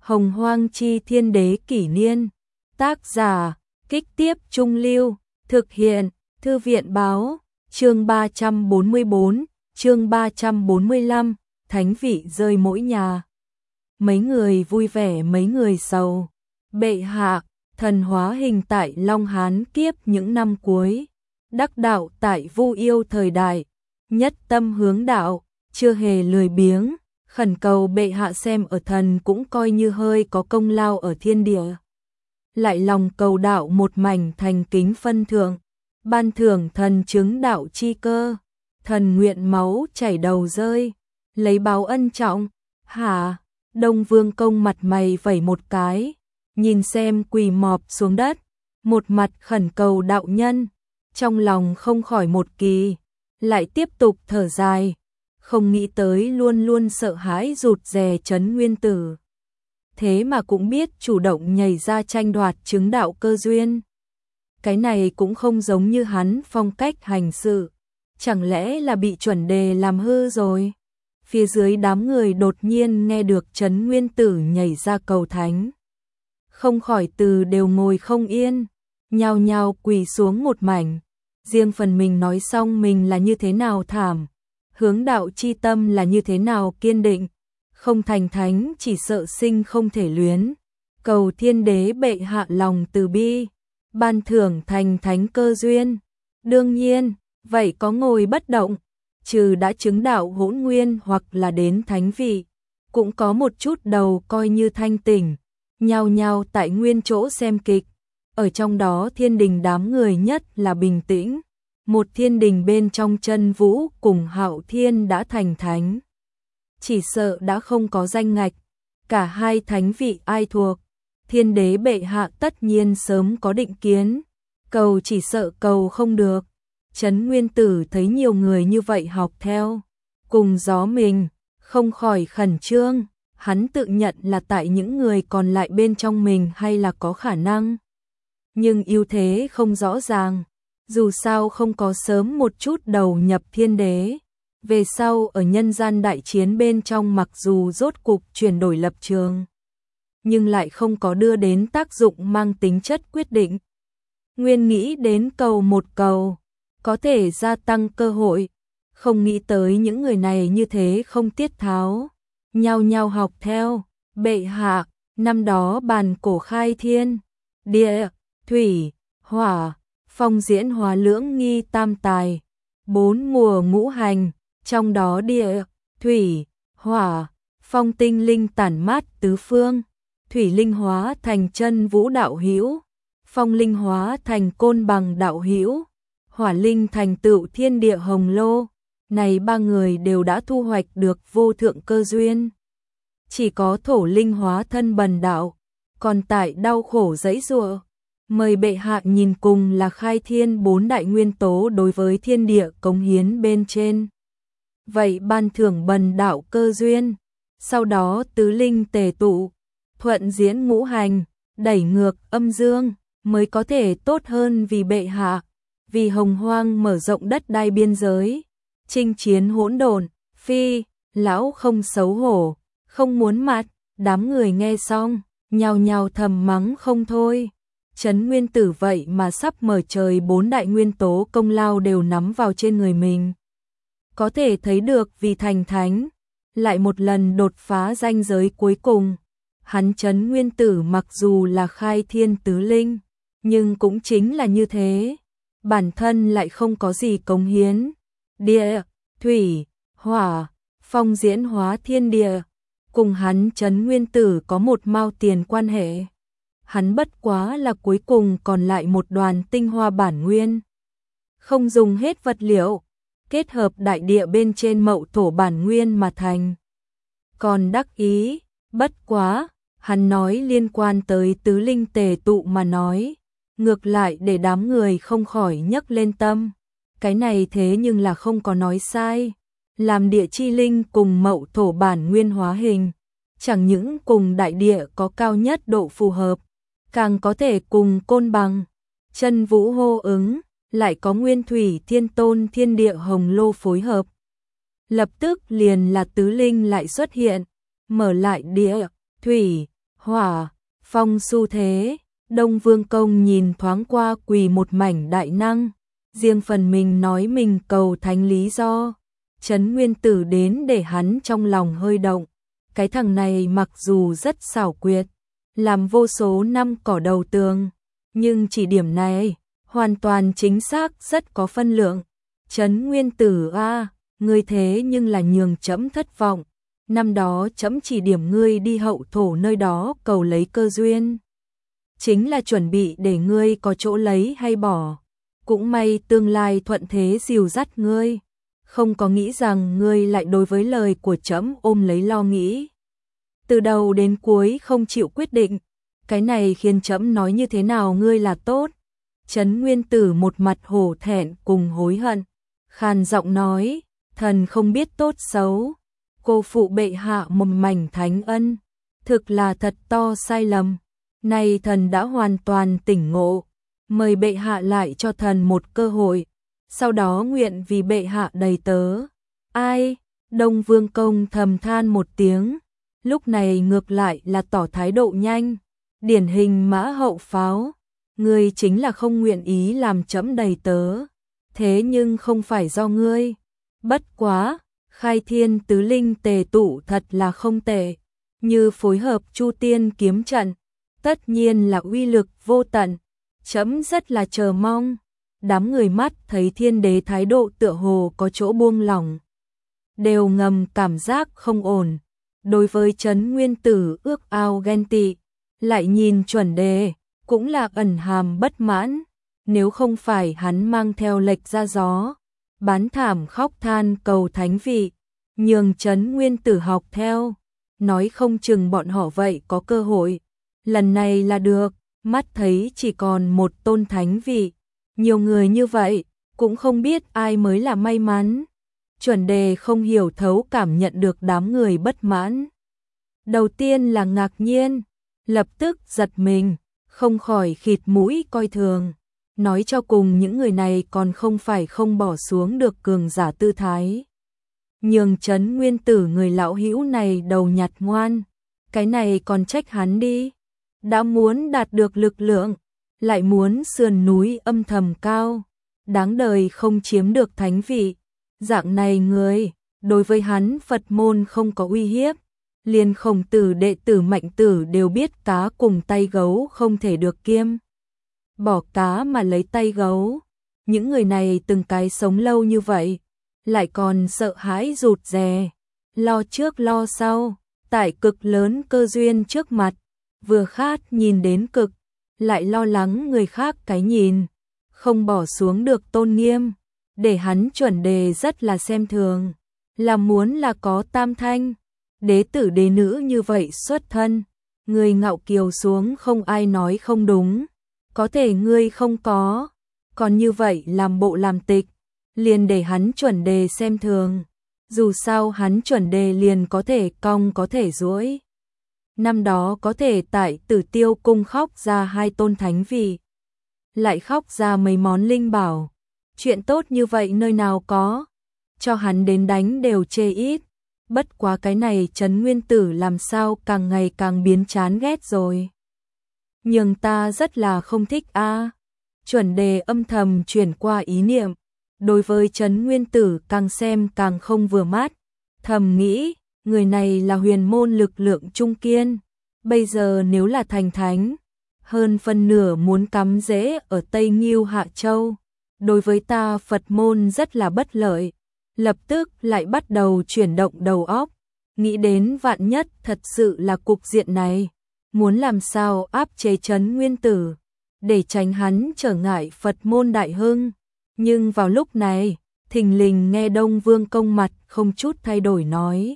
Hồng Hoang Chi Thiên Đế Kỷ Niên. Tác giả, Kích Tiếp Trung Lưu. Thực hiện, Thư viện Báo. Chương 344, chương 345, thánh vị rơi mỗi nhà. Mấy người vui vẻ mấy người sầu. Bệ hạ, thần hóa hình tại Long Hán kiếp những năm cuối. Đắc đạo tại Vu Yêu thời đại. Nhất tâm hướng đạo, chưa hề lười biếng. Khẩn cầu bệ hạ xem ở thần cũng coi như hơi có công lao ở thiên địa. Lại lòng cầu đạo một mảnh thành kính phân thượng. Ban thưởng thần chứng đạo chi cơ. Thần nguyện máu chảy đầu rơi. Lấy báo ân trọng. Hả? Đông Vương Công mặt mày vẩy một cái. Nhìn xem quỳ mọp xuống đất. Một mặt khẩn cầu đạo nhân. Trong lòng không khỏi một kỳ. Lại tiếp tục thở dài. Không nghĩ tới luôn luôn sợ hãi rụt rè Trấn Nguyên Tử. Thế mà cũng biết chủ động nhảy ra tranh đoạt chứng đạo cơ duyên. Cái này cũng không giống như hắn phong cách hành sự. Chẳng lẽ là bị chuẩn đề làm hư rồi? Phía dưới đám người đột nhiên nghe được Trấn Nguyên Tử nhảy ra cầu thánh. Không khỏi từ đều ngồi không yên, nhao nhao quỳ xuống một mảnh. Riêng phần mình nói xong mình là như thế nào thảm. Hướng đạo chi tâm là như thế nào kiên định. Không thành thánh chỉ sợ sinh không thể luyến. Cầu thiên đế bệ hạ lòng từ bi. Ban thưởng thành thánh cơ duyên. Đương nhiên, vậy có ngồi bất động. Trừ đã chứng đạo hỗn nguyên hoặc là đến thánh vị. Cũng có một chút đầu coi như thanh tỉnh. Nhao nhao tại nguyên chỗ xem kịch. Ở trong đó thiên đình đám người nhất là bình tĩnh. Một thiên đình bên trong Chân Vũ cùng Hạo Thiên đã thành thánh. Chỉ sợ đã không có danh ngạch. Cả hai thánh vị ai thuộc. Thiên đế bệ hạ tất nhiên sớm có định kiến. Cầu chỉ sợ cầu không được. Trấn Nguyên Tử thấy nhiều người như vậy học theo. Cùng gió mình, không khỏi khẩn trương. Hắn tự nhận là tại những người còn lại bên trong mình hay là có khả năng. Nhưng ưu thế không rõ ràng. Dù sao không có sớm một chút đầu nhập thiên đế. Về sau ở nhân gian đại chiến bên trong mặc dù rốt cục chuyển đổi lập trường. Nhưng lại không có đưa đến tác dụng mang tính chất quyết định. Nguyên nghĩ đến cầu một cầu. Có thể gia tăng cơ hội. Không nghĩ tới những người này như thế không tiết tháo. Nhao nhao học theo. Bệ hạ, năm đó bàn cổ khai thiên. Địa, thủy, hỏa. Phong diễn hóa lưỡng nghi tam tài. 4 mùa ngũ hành. Trong đó địa, thủy, hỏa, phong tinh linh tản mát tứ phương. Thủy linh hóa thành Chân Vũ đạo hữu. Phong linh hóa thành Côn Bằng đạo hữu. Hỏa linh thành tựu thiên địa hồng lô. Này ba người đều đã thu hoạch được vô thượng cơ duyên. Chỉ có thổ linh hóa thân bần đạo. Còn tại đau khổ giãy giụa. Mời bệ hạ nhìn cùng là khai thiên 4 đại nguyên tố đối với thiên địa cống hiến bên trên. Vậy ban thưởng bần đạo cơ duyên. Sau đó tứ linh tề tụ. Thuận diễn ngũ hành. Đẩy ngược âm dương. Mới có thể tốt hơn vì bệ hạ. Vì hồng hoang mở rộng đất đai biên giới. Chinh chiến hỗn độn. Phi, lão không xấu hổ. Không muốn mặt. Đám người nghe xong. Nhao nhao thầm mắng không thôi. Trấn Nguyên Tử vậy mà sắp mở trời 4 đại nguyên tố công lao đều nắm vào trên người mình. Có thể thấy được vì thành thánh, lại một lần đột phá ranh giới cuối cùng. Hắn Trấn Nguyên Tử mặc dù là khai thiên tứ linh, nhưng cũng chính là như thế. Bản thân lại không có gì cống hiến. Địa, thủy, hỏa, phong diễn hóa thiên địa. Cùng hắn Trấn Nguyên Tử có một mao tiền quan hệ. Hắn bất quá là cuối cùng còn lại một đoàn tinh hoa bản nguyên. Không dùng hết vật liệu, kết hợp đại địa bên trên mậu thổ bản nguyên mà thành. Còn đắc ý, bất quá, hắn nói liên quan tới tứ linh tề tụ mà nói. Ngược lại để đám người không khỏi nhấc lên tâm. Cái này thế nhưng là không có nói sai. Làm địa chi linh cùng mậu thổ bản nguyên hóa hình. Chẳng những cùng đại địa có cao nhất độ phù hợp. Càng có thể cùng Côn Bằng, Chân Vũ hô ứng, lại có Nguyên Thủy Thiên Tôn thiên địa hồng lô phối hợp. Lập tức liền là tứ linh lại xuất hiện, mở lại địa, thủy, hỏa, phong xu thế. Đông Vương Công nhìn thoáng qua quỳ một mảnh đại năng, riêng phần mình nói mình cầu thánh lý do. Trấn Nguyên Tử đến để hắn trong lòng hơi động. Cái thằng này mặc dù rất xảo quyệt, làm vô số năm cỏ đầu tường, nhưng chỉ điểm này, hoàn toàn chính xác rất có phân lượng. Trấn Nguyên Tử a, ngươi thế nhưng là nhường trẫm thất vọng. Năm đó trẫm chỉ điểm ngươi đi hậu thổ nơi đó cầu lấy cơ duyên, chính là chuẩn bị để ngươi có chỗ lấy hay bỏ. Cũng may tương lai thuận thế dìu dắt ngươi, không có nghĩ rằng ngươi lại đối với lời của trẫm ôm lấy lo nghĩ. Từ đầu đến cuối không chịu quyết định, cái này khiến trẫm nói như thế nào ngươi là tốt. Trấn Nguyên Tử một mặt hổ thẹn cùng hối hận, khàn giọng nói, thần không biết tốt xấu, cô phụ bệ hạ một mảnh thánh ân, thực là thật to sai lầm. Nay thần đã hoàn toàn tỉnh ngộ, mời bệ hạ lại cho thần một cơ hội, sau đó nguyện vì bệ hạ đầy tớ. Ai? Đông Vương Công thầm than một tiếng, lúc này ngược lại là tỏ thái độ nhanh, điển hình mã hậu pháo. Ngươi chính là không nguyện ý làm trẫm đầy tớ, thế nhưng không phải do ngươi. Bất quá, khai thiên tứ linh tề tụ thật là không tệ, như phối hợp Chu Tiên kiếm trận, tất nhiên là uy lực vô tận. Trẫm rất là chờ mong. Đám người mắt thấy Thiên Đế thái độ tựa hồ có chỗ buông lỏng, đều ngầm cảm giác không ổn. Đối với Trấn Nguyên Tử ước ao ghen tị, lại nhìn Chuẩn Đề, cũng là ẩn hàm bất mãn. Nếu không phải hắn mang theo lệch ra gió, bán thảm khóc than cầu thánh vị, nhường Trấn Nguyên Tử học theo, nói không chừng bọn họ vậy có cơ hội. Lần này là được, mắt thấy chỉ còn một tôn thánh vị, nhiều người như vậy, cũng không biết ai mới là may mắn. Chuẩn Đề không hiểu thấu cảm nhận được đám người bất mãn. Đầu tiên là ngạc nhiên, lập tức giật mình, không khỏi khịt mũi coi thường. Nói cho cùng những người này còn không phải không bỏ xuống được cường giả tư thái. Nhường Trấn Nguyên Tử người lão hữu này đầu nhặt ngoan, cái này còn trách hắn đi. Đã muốn đạt được lực lượng, lại muốn sườn núi âm thầm cao, đáng đời không chiếm được thánh vị. Dạng này người, đối với hắn Phật môn không có uy hiếp, liền Khổng Tử đệ tử Mạnh Tử đều biết cá cùng tay gấu không thể được kiêm. Bỏ cá mà lấy tay gấu, những người này từng cái sống lâu như vậy, lại còn sợ hãi rụt rè, lo trước lo sau, tại cực lớn cơ duyên trước mặt, vừa khát nhìn đến cực, lại lo lắng người khác cái nhìn, không bỏ xuống được tôn nghiêm, để hắn Chuẩn Đề rất là xem thường, là muốn là có tam thanh, đế tử đế nữ như vậy xuất thân, người ngạo kiều xuống không ai nói không đúng, có thể ngươi không có, còn như vậy làm bộ làm tịch, liền để hắn Chuẩn Đề xem thường, dù sao hắn Chuẩn Đề liền có thể cong có thể duỗi. Năm đó có thể tại Tử Tiêu cung khóc ra 2 tôn thánh vị, lại khóc ra mấy món linh bảo, chuyện tốt như vậy nơi nào có, cho hắn đến đánh đều chê ít. Bất quá cái này Trấn Nguyên Tử làm sao càng ngày càng biến chán ghét rồi. Nhưng ta rất là không thích a. Chuẩn Đề âm thầm chuyển qua ý niệm, đối với Trấn Nguyên Tử càng xem càng không vừa mắt, thầm nghĩ, người này là huyền môn lực lượng trung kiên, bây giờ nếu là thành thánh, hơn phân nửa muốn cắm rễ ở Tây Ngưu Hạ Châu, đối với ta Phật môn rất là bất lợi. Lập tức lại bắt đầu chuyển động đầu óc, nghĩ đến vạn nhất thật sự là cục diện này, muốn làm sao áp chế Trấn Nguyên Tử, để tránh hắn trở ngại Phật môn đại hưng. Nhưng vào lúc này, thình lình nghe Đông Vương Công mặt không chút thay đổi nói.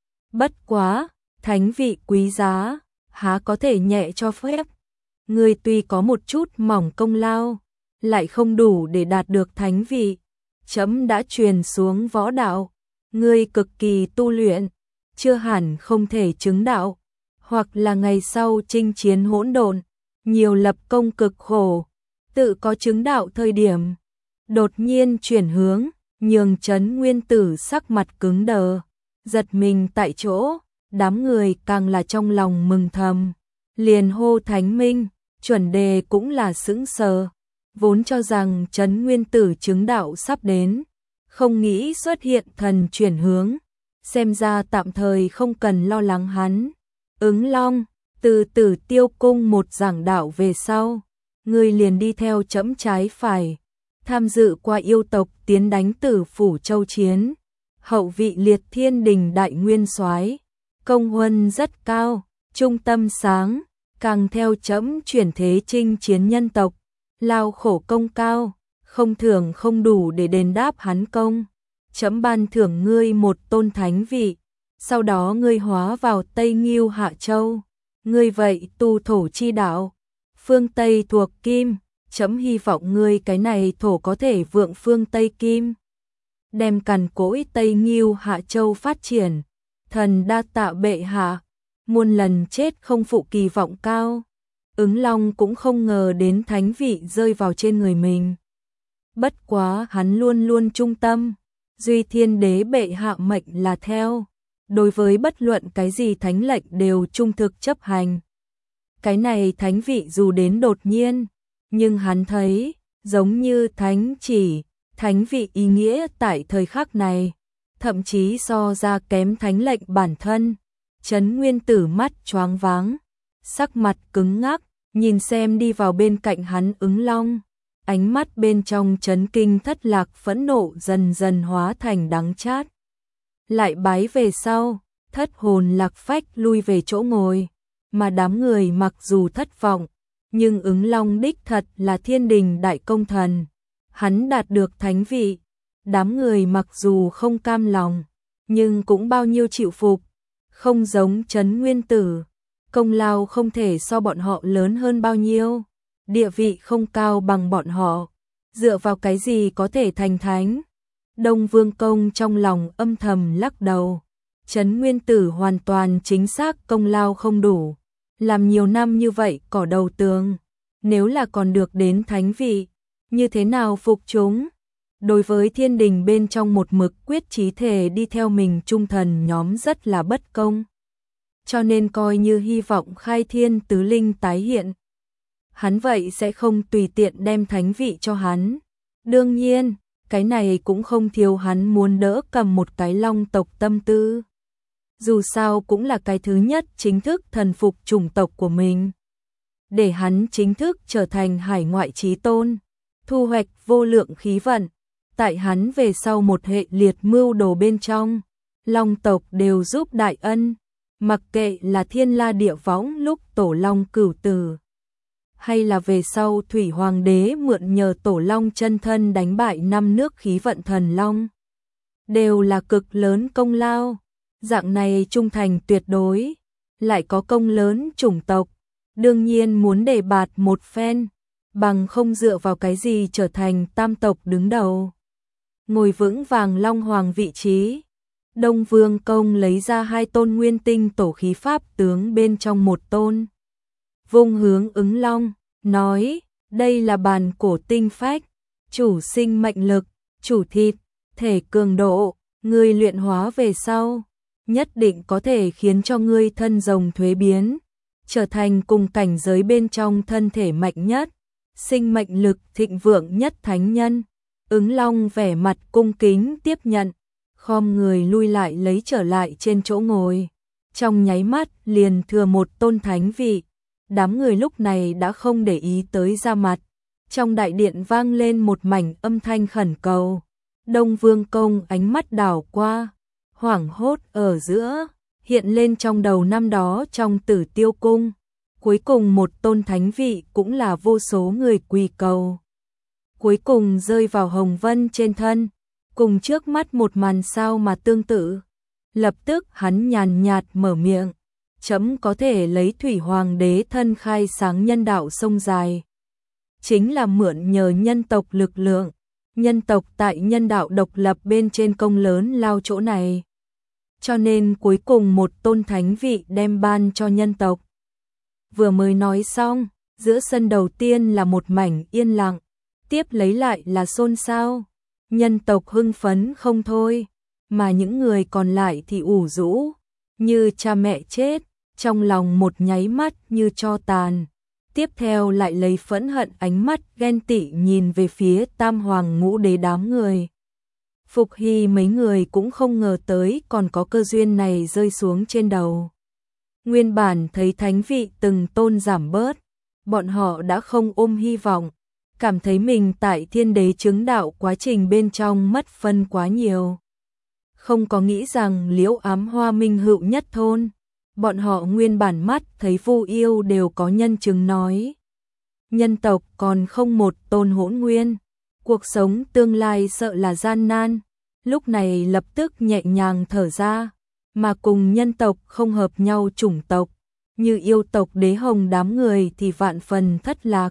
Bất quá, thánh vị quý giá, há có thể nhẹ cho phép. Ngươi tuy có một chút mỏng công lao, lại không đủ để đạt được thánh vị. Chấm đã truyền xuống võ đạo, ngươi cực kỳ tu luyện, chưa hẳn không thể chứng đạo, hoặc là ngày sau chinh chiến hỗn độn, nhiều lập công cực khổ, tự có chứng đạo thời điểm. Đột nhiên chuyển hướng, nhường Trấn Nguyên Tử sắc mặt cứng đờ, giật mình tại chỗ, đám người càng là trong lòng mừng thầm. liền hô thánh minh, chuẩn đề cũng là sững sờ, vốn cho rằng Trấn Nguyên Tử chứng đạo sắp đến, không nghĩ xuất hiện thần chuyển hướng, xem ra tạm thời không cần lo lắng hắn. Ứng Long, từ Tử Tiêu cung một giảng đạo về sau, ngươi liền đi theo trẫm trái phải, tham dự qua yêu tộc tiến đánh Tử Phủ Châu chiến, hậu vị liệt thiên đình đại nguyên soái, công huân rất cao, trung tâm sáng, càng theo trẫm chuyển thế chinh chiến nhân tộc, lao khổ công cao, không thưởng không đủ để đền đáp hắn công. Trẫm ban thưởng ngươi một tôn thánh vị, sau đó ngươi hóa vào Tây Ngưu Hạ Châu, ngươi vậy tu thổ chi đạo, phương Tây thuộc kim, trẫm hy vọng ngươi cái này thổ có thể vượng phương Tây kim, đem càn cỗi Tây Ngưu Hạ Châu phát triển. Thần đa tạ bệ hạ, muôn lần chết không phụ kỳ vọng cao. Ứng Long cũng không ngờ đến thánh vị rơi vào trên người mình. Bất quá hắn luôn luôn trung tâm, duy thiên đế bệ hạ mệnh là theo, đối với bất luận cái gì thánh lệnh đều trung thực chấp hành. Cái này thánh vị dù đến đột nhiên, nhưng hắn thấy, giống như thánh chỉ, thánh vị ý nghĩa tại thời khắc này, thậm chí so ra kém thánh lệnh bản thân. Trấn Nguyên Tử mắt choáng váng, sắc mặt cứng ngắc, nhìn xem đi vào bên cạnh hắn Ứng Long, ánh mắt bên trong chấn kinh thất lạc phẫn nộ dần dần hóa thành đắng chát. Lại bái về sau, thất hồn lạc phách lui về chỗ ngồi, mà đám người mặc dù thất vọng, nhưng Ứng Long đích thật là thiên đình đại công thần, hắn đạt được thánh vị, đám người mặc dù không cam lòng, nhưng cũng bao nhiêu chịu phục, không giống Trấn Nguyên Tử, công lao không thể so bọn họ lớn hơn bao nhiêu, địa vị không cao bằng bọn họ, dựa vào cái gì có thể thành thánh. Đông Vương Công trong lòng âm thầm lắc đầu, Trấn Nguyên Tử hoàn toàn chính xác công lao không đủ, làm nhiều năm như vậy cỏ đầu tường, nếu là còn được đến thánh vị, như thế nào phục chúng? Đối với thiên đình bên trong một mực quyết chí thể đi theo mình trung thần nhóm rất là bất công, cho nên coi như hy vọng khai thiên tứ linh tái hiện, hắn vậy sẽ không tùy tiện đem thánh vị cho hắn. Đương nhiên, cái này cũng không thiếu hắn muốn đỡ cầm một cái long tộc tâm tư. Dù sao cũng là cái thứ nhất chính thức thần phục chủng tộc của mình. Để hắn chính thức trở thành hải ngoại chí tôn, thu hoạch vô lượng khí vận. Tại hắn về sau một hệ liệt mưu đồ bên trong, long tộc đều giúp đại ân, mặc kệ là thiên la địa võng lúc tổ long cửu tử, hay là về sau thủy hoàng đế mượn nhờ tổ long chân thân đánh bại 5 nước khí vận thần long, đều là cực lớn công lao. Dạng này trung thành tuyệt đối, lại có công lớn chủng tộc, đương nhiên muốn đề bạt một phen, bằng không dựa vào cái gì trở thành tam tộc đứng đầu, ngồi vững vàng long hoàng vị trí. Đông Vương Công lấy ra 2 tôn nguyên tinh tổ khí pháp tướng bên trong một tôn, vung hướng Ứng Long, nói, đây là bàn cổ tinh phách, chủ sinh mệnh lực, chủ thịt, thể cường độ, ngươi luyện hóa về sau, nhất định có thể khiến cho ngươi thân rồng thuế biến, trở thành cùng cảnh giới bên trong thân thể mạnh nhất, sinh mệnh lực thịnh vượng nhất thánh nhân. Ứng Long vẻ mặt cung kính tiếp nhận, khom người lui lại lấy trở lại trên chỗ ngồi, trong nháy mắt liền thừa một tôn thánh vị. Đám người lúc này đã không để ý tới ra mặt, trong đại điện vang lên một mảnh âm thanh khẩn cầu. Đông Vương Công ánh mắt đảo qua, hoảng hốt ở giữa, hiện lên trong đầu năm đó trong Tử Tiêu cung, cuối cùng một tôn thánh vị cũng là vô số người quỳ cầu, cuối cùng rơi vào Hồng Vân trên thân, cùng trước mắt một màn sao mà tương tự. Lập tức hắn nhàn nhạt mở miệng, chấm có thể lấy thủy hoàng đế thân khai sáng nhân đạo sông dài, chính là mượn nhờ nhân tộc lực lượng, nhân tộc tại nhân đạo độc lập bên trên công lớn lao chỗ này, cho nên cuối cùng một tôn thánh vị đem ban cho nhân tộc. Vừa mới nói xong, giữa sân đầu tiên là một mảnh yên lặng, tiếp lấy lại là xôn xao, nhân tộc hưng phấn không thôi, mà những người còn lại thì ủ rũ, như cha mẹ chết, trong lòng một nháy mắt như tro tàn, tiếp theo lại lấy phẫn hận ánh mắt ghen tị nhìn về phía Tam Hoàng Ngũ Đế đám người. Phục Hy mấy người cũng không ngờ tới còn có cơ duyên này rơi xuống trên đầu. Nguyên bản thấy thánh vị từng tôn giảm bớt, bọn họ đã không ôm hy vọng, cảm thấy mình tại Thiên Đế chứng đạo quá trình bên trong mất phân quá nhiều. Không có nghĩ rằng Liễu Ám Hoa Minh Hữu nhất thôn, bọn họ nguyên bản mắt thấy Vu Yêu đều có nhân chứng nói. Nhân tộc còn không một tôn hỗn nguyên, cuộc sống tương lai sợ là gian nan, lúc này lập tức nhẹ nhàng thở ra, mà cùng nhân tộc không hợp nhau chủng tộc, như yêu tộc Đế Hồng đám người thì vạn phần thất lạc.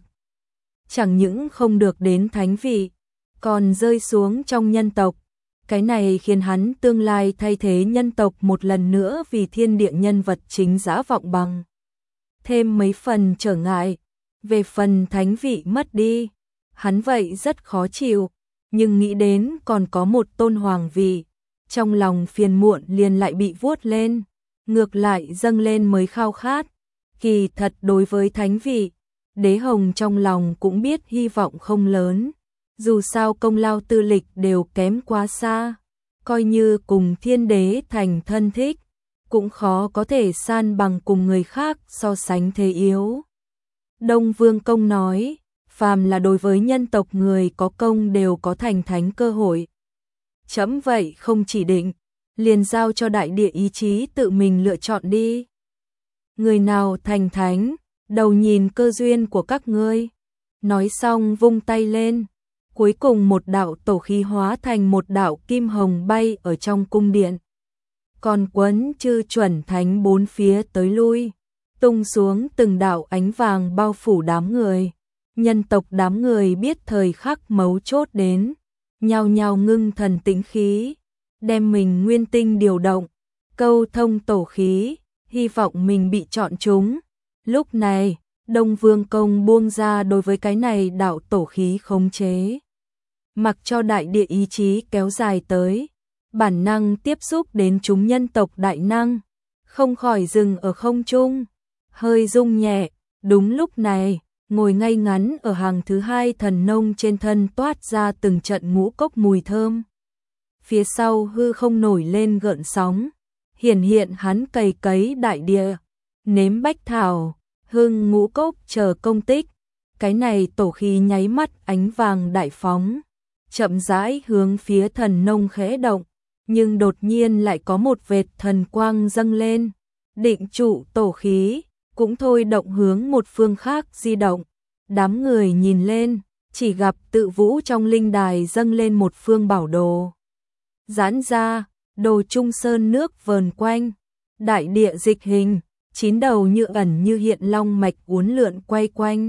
Chẳng những không được đến thánh vị, còn rơi xuống trong nhân tộc. Cái này khiến hắn tương lai thay thế nhân tộc một lần nữa vì thiên địa nhân vật chính dã vọng bằng. Thêm mấy phần trở ngại, về phần thánh vị mất đi, hắn vậy rất khó chịu, nhưng nghĩ đến còn có một tôn hoàng vị, trong lòng phiền muộn liền lại bị vuốt lên, ngược lại dâng lên mới khao khát. Kỳ thật đối với thánh vị, Đế Hồng trong lòng cũng biết hy vọng không lớn. Dù sao công lao tư lịch đều kém quá xa, coi như cùng Thiên Đế thành thân thích, cũng khó có thể san bằng cùng người khác so sánh thế yếu. Đông Vương Công nói, phàm là đối với nhân tộc người có công đều có thành thánh cơ hội. Chấm vậy không chỉ định, liền giao cho đại địa ý chí tự mình lựa chọn đi. Người nào thành thánh, đầu nhìn cơ duyên của các ngươi. Nói xong vung tay lên. Cuối cùng một đạo tổ khí hóa thành một đạo kim hồng bay ở trong cung điện. Còn quấn chư chuẩn thánh bốn phía tới lui, tung xuống từng đạo ánh vàng bao phủ đám người. Nhân tộc đám người biết thời khắc mấu chốt đến, nhao nhao ngưng thần tĩnh khí, đem mình nguyên tinh điều động, câu thông tổ khí, hy vọng mình bị chọn chúng. Lúc này, Đông Vương Công buông ra đối với cái này đạo tổ khí khống chế. Mặc cho đại địa ý chí kéo dài tới, bản năng tiếp xúc đến chúng nhân tộc đại năng, không khỏi dừng ở không trung, hơi rung nhẹ. Đúng lúc này, ngồi ngay ngắn ở hàng thứ hai thần nông trên thân toát ra từng trận ngũ cốc mùi thơm. Phía sau hư không nổi lên gợn sóng, hiển hiện hắn cày cấy đại địa, nếm bách thảo, hương ngũ cốc chờ công tích. Cái này tổ khí nháy mắt ánh vàng đại phóng, chậm rãi hướng phía thần nông khẽ động, nhưng đột nhiên lại có một vệt thần quang dâng lên, định trụ tổ khí, cũng thôi động hướng một phương khác di động. Đám người nhìn lên, chỉ gặp Tự Vũ trong linh đài dâng lên một phương bảo đồ. Giãn ra, đồ trung sơn nước vờn quanh, đại địa dịch hình, 9 đầu như ẩn như hiện long mạch uốn lượn quay quanh,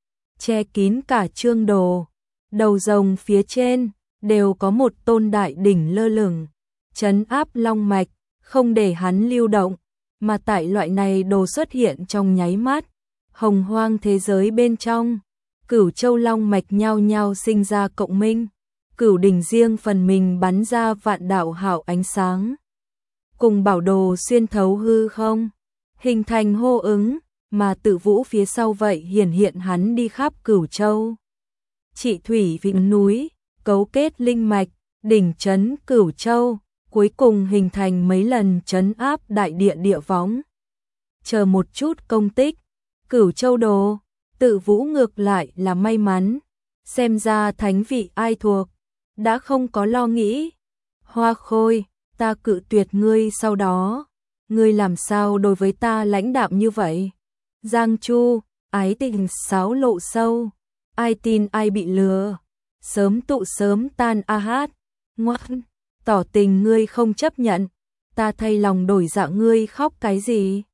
che kín cả chương đồ. Đầu rồng phía trên đều có một tôn đại đỉnh lơ lửng, trấn áp long mạch, không để hắn lưu động, mà tại loại này đồ xuất hiện trong nháy mắt, hồng hoang thế giới bên trong, Cửu Châu long mạch nhao nhao sinh ra cộng minh, cửu đỉnh riêng phần mình bắn ra vạn đạo hào ánh sáng, cùng bảo đồ xuyên thấu hư không, hình thành hô ứng, mà Tự Vũ phía sau vậy hiển hiện hắn đi khắp Cửu Châu. Trị thủy vịnh núi, cấu kết linh mạch, đỉnh trấn Cửu Châu, cuối cùng hình thành mấy lần trấn áp đại địa địa võng. Chờ một chút công tích, Cửu Châu đồ, Tự Vũ ngược lại là may mắn, xem ra thánh vị ai thuộc, đã không có lo nghĩ. Hoa Khôi, ta cự tuyệt ngươi sau đó, ngươi làm sao đối với ta lãnh đạm như vậy? Giang Chu, ái tình sáo lộ sâu. Ai tin ai bị lừa, sớm tụ sớm tan a hát, ngoan, tỏ tình ngươi không chấp nhận, ta thay lòng đổi dạ ngươi khóc cái gì?